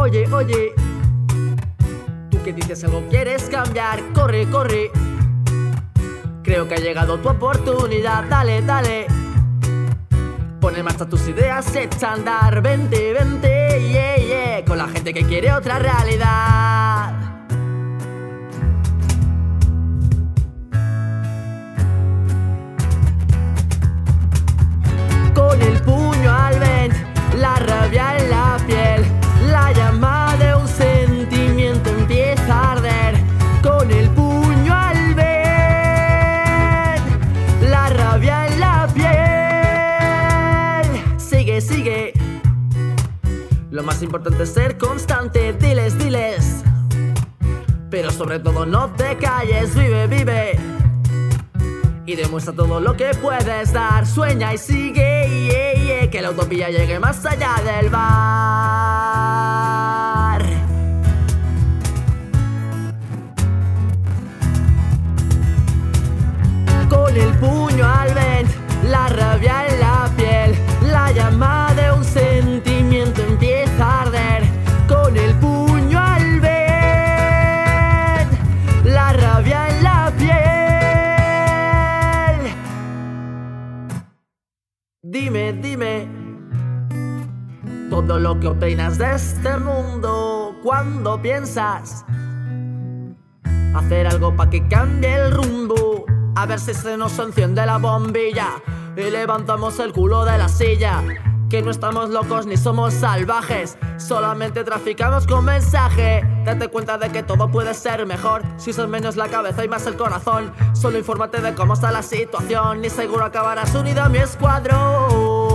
Oye, oye, tú que dices algo quieres cambiar, corre, corre. Creo que ha llegado tu oportunidad, dale, dale. Pon en marcha tus ideas, echa a andar, vente, vente, yeah, yeah, con la gente que quiere otra realidad. Con el puño al vent, la rabia en la piel, la llama de un sentimiento empieza a arder. Con el puño al vent, la rabia en la piel. Sigue, sigue. Lo más importante es ser constante, diles, diles. Pero sobre todo no te calles, vive, vive. Y demuestra todo lo que puedes dar. Sueña y sigue, yeah, yeah, que la utopía llegue más allá del bar. Con el puño al vent, la rabia en la piel, la llama de un sentimiento empieza a arder. Con el puño al vent, la rabia en la piel. Dime, dime todo lo que opinas de este mundo. Cuando piensas hacer algo para que cambie el rumbo, a ver si se nos enciende la bombilla y levantamos el culo de la silla. Que no estamos locos ni somos salvajes, solamente traficamos con mensaje. Date cuenta de que todo puede ser mejor si usas menos la cabeza y más el corazón. Solo infórmate de cómo está la situación y seguro acabarás unido a mi escuadrón.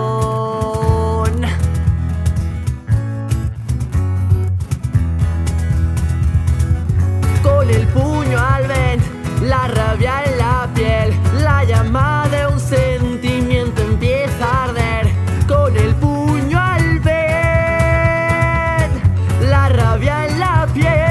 Con el puño al vent, la rabia en la piel, la llama de un sentimiento empieza a arder. Con el puño al vent, la rabia en la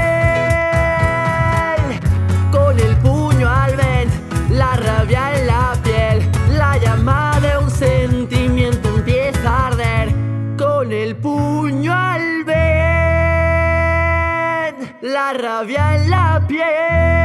piel. Con el puño al vent, la rabia en la piel, la llama de un sentimiento empieza a arder. Con el puño al vent, la rabia en la piel.